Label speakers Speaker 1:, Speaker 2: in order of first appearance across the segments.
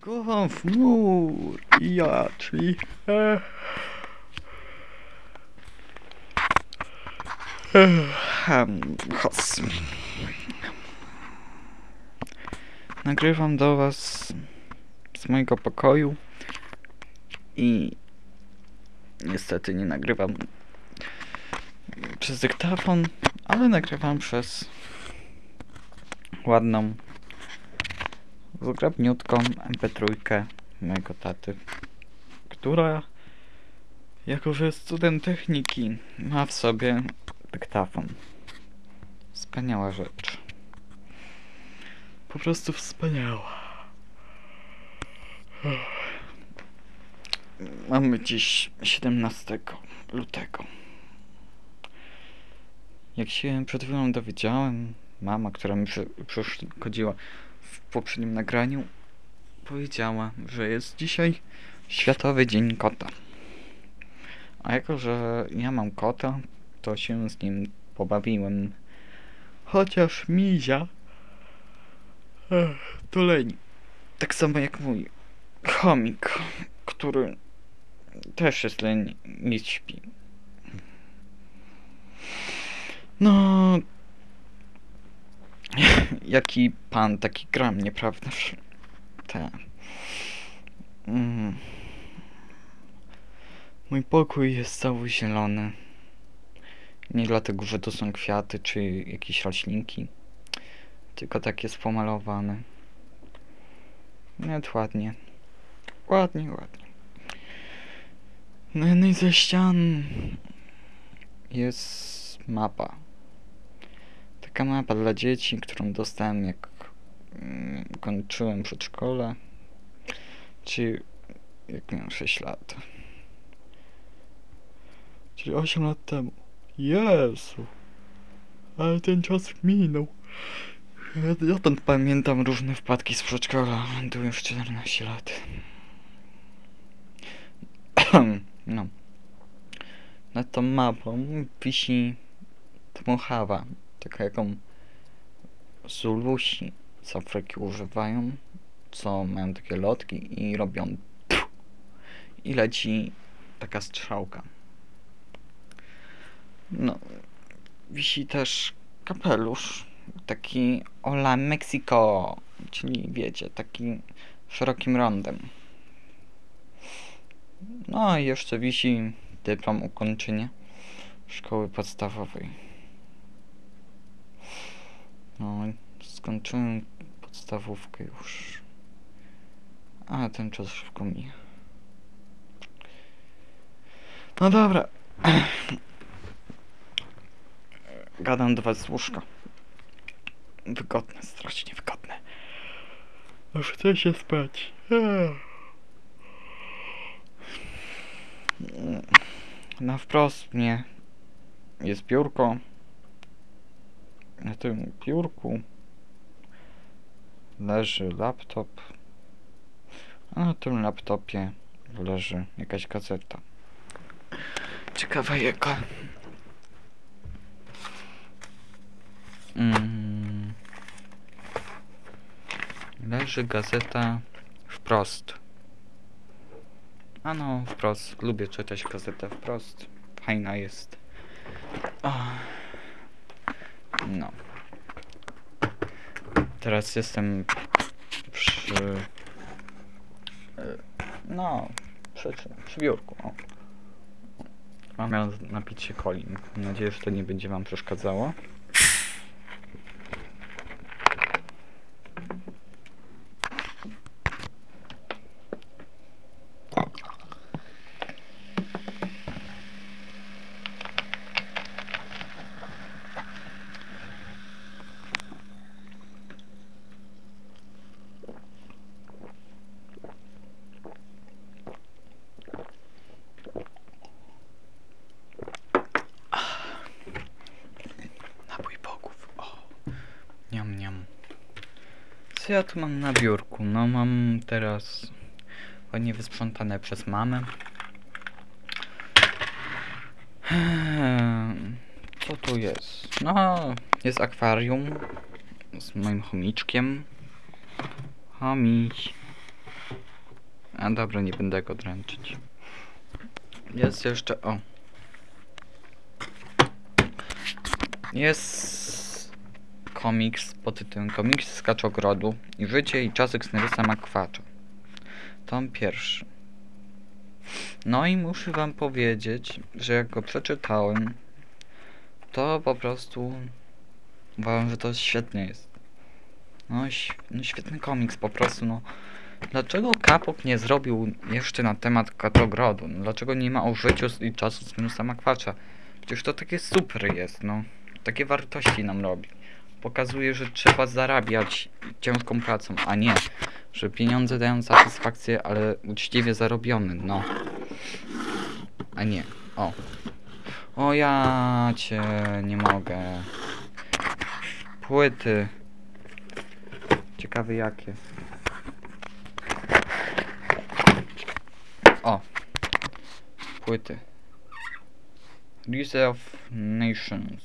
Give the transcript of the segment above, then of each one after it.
Speaker 1: Kocham w mur. Ja, czyli... Hos. Nagrywam do was z mojego pokoju i niestety nie nagrywam przez dyktafon, ale nagrywam przez ładną, zgrabniutką MP3 mojego taty, która, jako że jest student techniki, ma w sobie dyktafon. Wspaniała rzecz. Po prostu wspaniała. Mamy dziś 17 lutego. Jak się przed chwilą dowiedziałem, mama, która mi przeszkodziła w poprzednim nagraniu, powiedziała, że jest dzisiaj Światowy Dzień Kota. A jako, że ja mam kota, to się z nim pobawiłem. Chociaż mizia to leni. Tak samo jak mój chomik, który też jest leni, nie śpi. No... Jaki pan, taki gram, nieprawdaż? Tak. Mój pokój jest cały zielony. Nie dlatego, że to są kwiaty czy jakieś roślinki, tylko tak jest pomalowany. Nawet ładnie. Ładnie. Na jednej ze ścian jest mapa. Taka mapa dla dzieci, którą dostałem jak kończyłem przedszkole, czy jak miałem 6 lat. Czyli 8 lat temu. Jezu, ale ten czas minął. Ja tam pamiętam różne wpadki z przedszkola. Tu już 14 lat. No. Nad tą mapą wisi dmuchawa, taka jaką Zulusi z Afryki używają, co mają takie lotki i robią i leci taka strzałka. No, wisi też kapelusz, taki Hola Mexico, czyli wiecie, taki szerokim rondem. No i jeszcze wisi dyplom ukończenia szkoły podstawowej. No, skończyłem podstawówkę już, ale ten czas szybko mija. No dobra. Gadam do was z łóżka. Wygodne, strasznie wygodne. Aż chce się spać. Na wprost mnie jest biurko. Na tym biurku leży laptop, a na tym laptopie leży jakaś gazeta. Ciekawa jaka. Leży gazeta Wprost. A no, Wprost. Lubię czytać gazetę Wprost. Fajna jest. No. Teraz jestem przy biurku. O. Mam napić się coli. Mam nadzieję, że to nie będzie wam przeszkadzało. Co ja tu mam na biurku? No mam teraz ładnie wysprzątane przez mamę. Co tu jest? No, jest akwarium z moim chomiczkiem. Chomić. A dobra, nie będę go dręczyć. Jest jeszcze, o. Jest komiks pod tytułem Komiks z Kaczogrodu i życie i czasy Xnerysa Makwacza. Tom pierwszy. No i muszę wam powiedzieć, że jak go przeczytałem, to po prostu uważam, że to świetnie jest. No, świetny komiks po prostu, no. Dlaczego Kapok nie zrobił jeszcze na temat Kaczogrodu? No, dlaczego nie ma o życiu i czasu Xnerysa Makwacza? Przecież to takie super jest, no. Takie wartości nam robi. Pokazuje, że trzeba zarabiać ciężką pracą, a nie, że pieniądze dają satysfakcję, ale uczciwie zarobione, no. A nie, o. O ja cię nie mogę. Płyty. Ciekawe jakie. O. Płyty. League of Nations.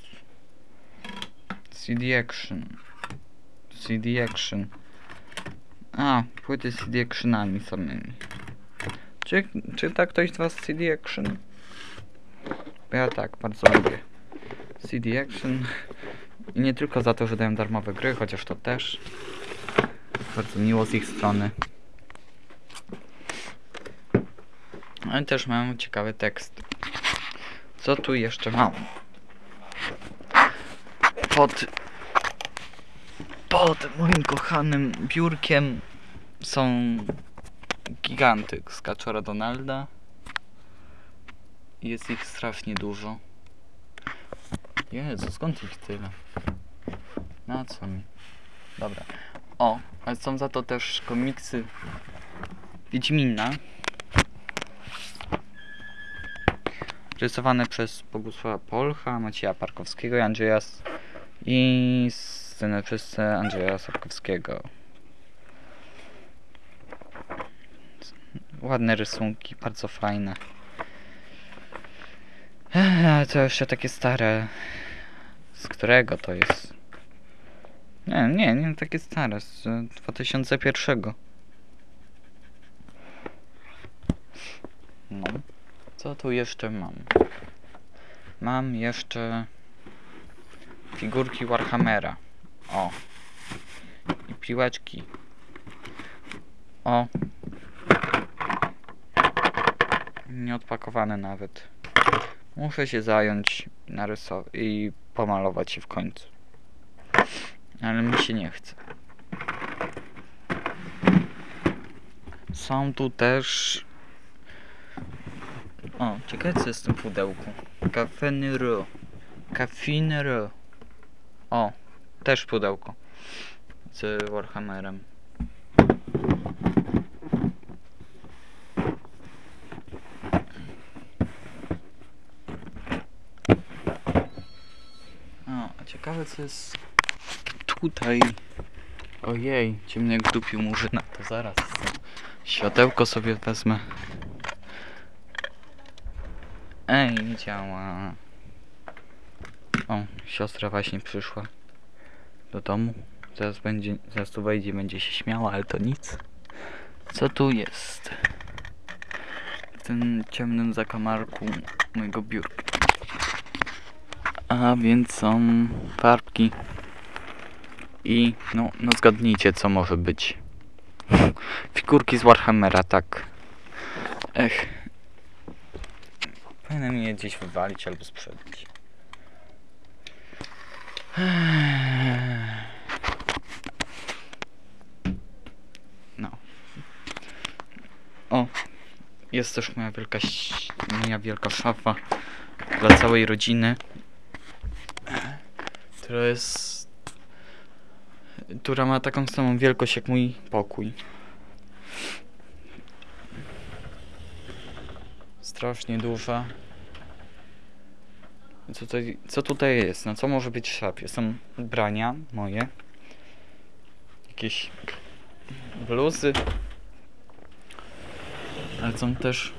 Speaker 1: CD Action. CD Action. A, płyty z CD Actionami samymi. Czy tak ktoś z was CD Action? Ja tak, bardzo lubię. CD Action. I nie tylko za to, że dają darmowe gry, chociaż to też. Bardzo miło z ich strony. Ale też mam ciekawy tekst. Co tu jeszcze mam? Pod moim kochanym biurkiem są giganty z Kaczora Donalda. Jest ich strasznie dużo. Jezu, skąd ich tyle? Na co mi? Dobra. O, ale są za to też komiksy Wiedźmina. Rysowane przez Bogusława Polcha, Macieja Parkowskiego i scenariusze Andrzeja Sapkowskiego. Ładne rysunki, bardzo fajne. To jeszcze takie stare. Z którego to jest? Nie takie stare, z 2001. No. Co tu jeszcze mam? Mam jeszcze figurki Warhammera. O. I piłeczki. O. Nieodpakowane nawet. Muszę się zająć i pomalować się w końcu. Ale mi się nie chce. Są tu też... O, ciekawe co jest w tym pudełku. Caffeine. O, też pudełko. Z Warhammerem. O, a ciekawe co jest tutaj. Ojej, ciemny jak dupił murzyna. To zaraz. Światełko sobie wezmę. Ej, nie działa. O, siostra właśnie przyszła do domu. Zaraz tu wejdzie i będzie się śmiała, ale to nic. Co tu jest? W tym ciemnym zakamarku mojego biurka. A więc są farbki. I no zgadnijcie co może być. Figurki z Warhammera, tak. Ech. Powinienem je gdzieś wywalić albo sprzedać. No. O. Jest też moja wielka szafa dla całej rodziny. Która ma taką samą wielkość jak mój pokój. Strasznie duża. Co tutaj jest? No co może być w szafie? Są ubrania moje. Jakieś bluzy. Ale są też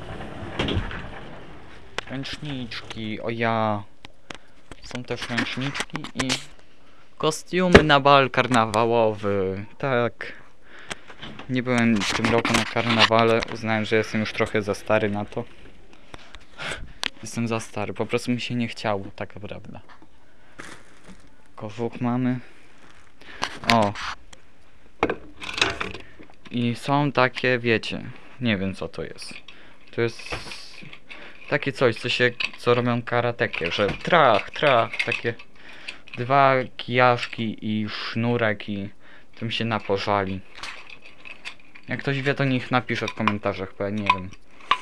Speaker 1: ręczniczki. O ja. Są też ręczniczki i kostiumy na bal karnawałowy. Tak. Nie byłem w tym roku na karnawale, uznałem, że jestem już trochę za stary na to. Jestem za stary, po prostu mi się nie chciało, taka prawda. Kożuch mamy. O. I są takie, wiecie, nie wiem co to jest. To jest takie coś, co robią karatekie, że trach, takie dwa kijaszki i sznurek i tym się napożali. Jak ktoś wie, to niech napisze w komentarzach, bo ja nie wiem.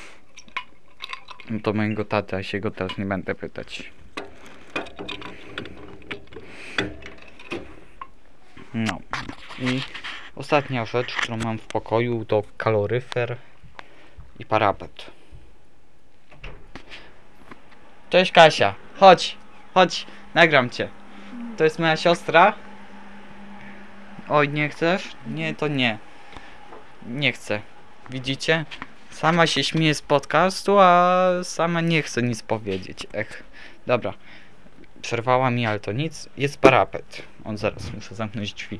Speaker 1: To mojego taty, a się go też nie będę pytać. No. I ostatnia rzecz, którą mam w pokoju, to kaloryfer i parapet. Cześć Kasia, chodź, nagram cię. To jest moja siostra. Oj, nie chcesz? Nie, to nie. Nie chcę. Widzicie? Sama się śmieje z podcastu, a sama nie chce nic powiedzieć. Dobra. Przerwała mi, ale to nic. Jest parapet. On zaraz, muszę zamknąć drzwi.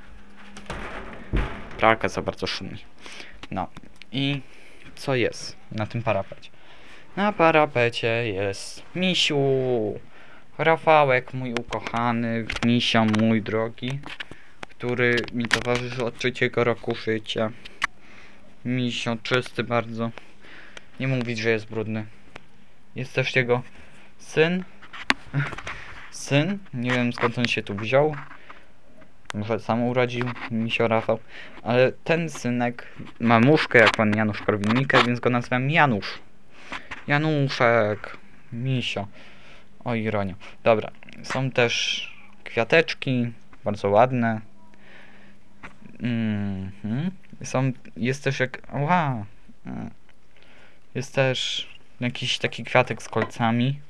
Speaker 1: Pralka za bardzo szumi. No. I co jest na tym parapecie? Na parapecie jest Misiu. Rafałek, mój ukochany. Misio, mój drogi. Który mi towarzyszy od 3 roku życia. Misio, czysty bardzo. Nie mówić, że jest brudny. Jest też jego syn. Nie wiem skąd on się tu wziął. Może sam urodził Misio Rafał. Ale ten synek ma muszkę jak pan Janusz Korwin-Mikke, więc go nazywam Janusz. Januszek. Misio. O ironia. Dobra. Są też kwiateczki. Bardzo ładne. Jest też jest też jakiś taki kwiatek z kolcami.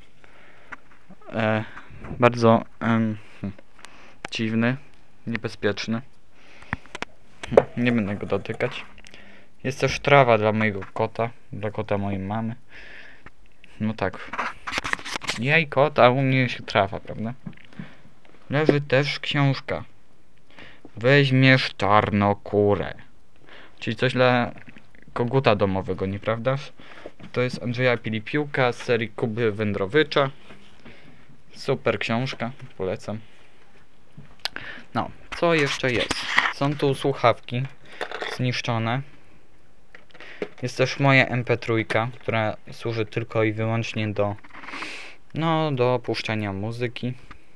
Speaker 1: Bardzo dziwny, niebezpieczny. Nie będę go dotykać. Jest też trawa dla mojego kota, dla kota mojej mamy. No tak. Jej kot, a u mnie się trawa, prawda? Leży też książka. Weźmiesz czarnokórę. Czyli coś dla koguta domowego, nieprawdaż? To jest Andrzeja Pilipiuka z serii Kuby Wędrowycza. Super książka, polecam. No, co jeszcze jest? Są tu słuchawki zniszczone. Jest też moja MP3, która służy tylko i wyłącznie do puszczania muzyki.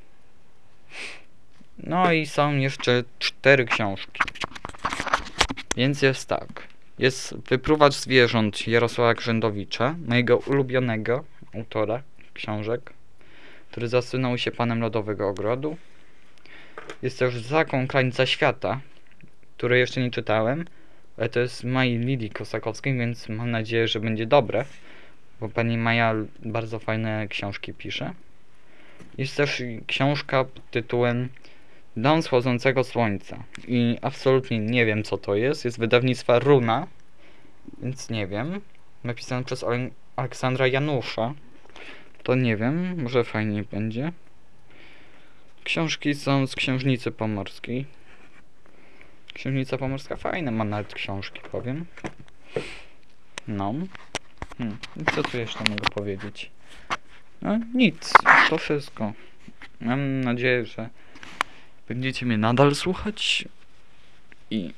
Speaker 1: No i są jeszcze 4 książki. Więc jest tak. Jest Wypruwacz zwierząt Jarosława Grzędowicza, mojego ulubionego autora książek, który zasunął się panem Lodowego Ogrodu. Jest też Zakon Krańca Świata, który jeszcze nie czytałem, ale to jest Mai Lidii Kosakowskiej, więc mam nadzieję, że będzie dobre, bo pani Maja bardzo fajne książki pisze. Jest też książka pod tytułem Dom wschodzącego słońca i absolutnie nie wiem co to jest. Jest wydawnictwa Runa, więc nie wiem. Napisane przez Aleksandra Janusza. To nie wiem, może fajnie będzie. Książki są z Księżnicy Pomorskiej. Księżnica Pomorska fajne ma nawet książki, powiem. No. I co tu jeszcze mogę powiedzieć? No nic, to wszystko. Mam nadzieję, że będziecie mnie nadal słuchać i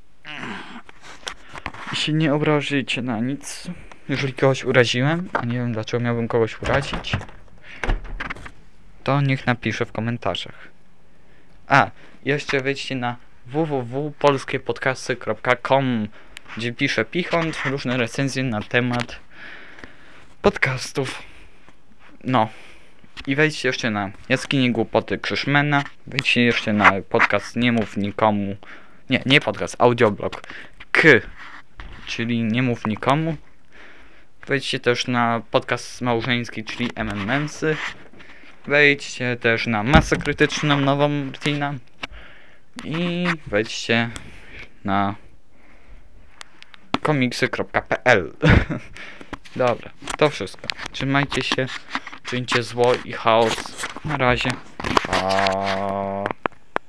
Speaker 1: się nie obrażycie na nic. Jeżeli kogoś uraziłem, a nie wiem dlaczego miałbym kogoś urazić, to niech napisze w komentarzach. A, jeszcze wejdźcie na www.polskiepodcasty.com, gdzie piszę Pichont, różne recenzje na temat podcastów. No. I wejdźcie jeszcze na Jaskinię Głupoty Krzyszmena. Wejdźcie jeszcze na podcast Nie Mów Nikomu. Nie podcast, audioblog czyli Nie Mów Nikomu. Wejdźcie też na podcast małżeński, czyli MMMsy. Wejdźcie też na Masę Krytyczną nową Martina. I wejdźcie na komiksy.pl. Dobra, to wszystko. Trzymajcie się, czyńcie zło i chaos. Na razie. Pa.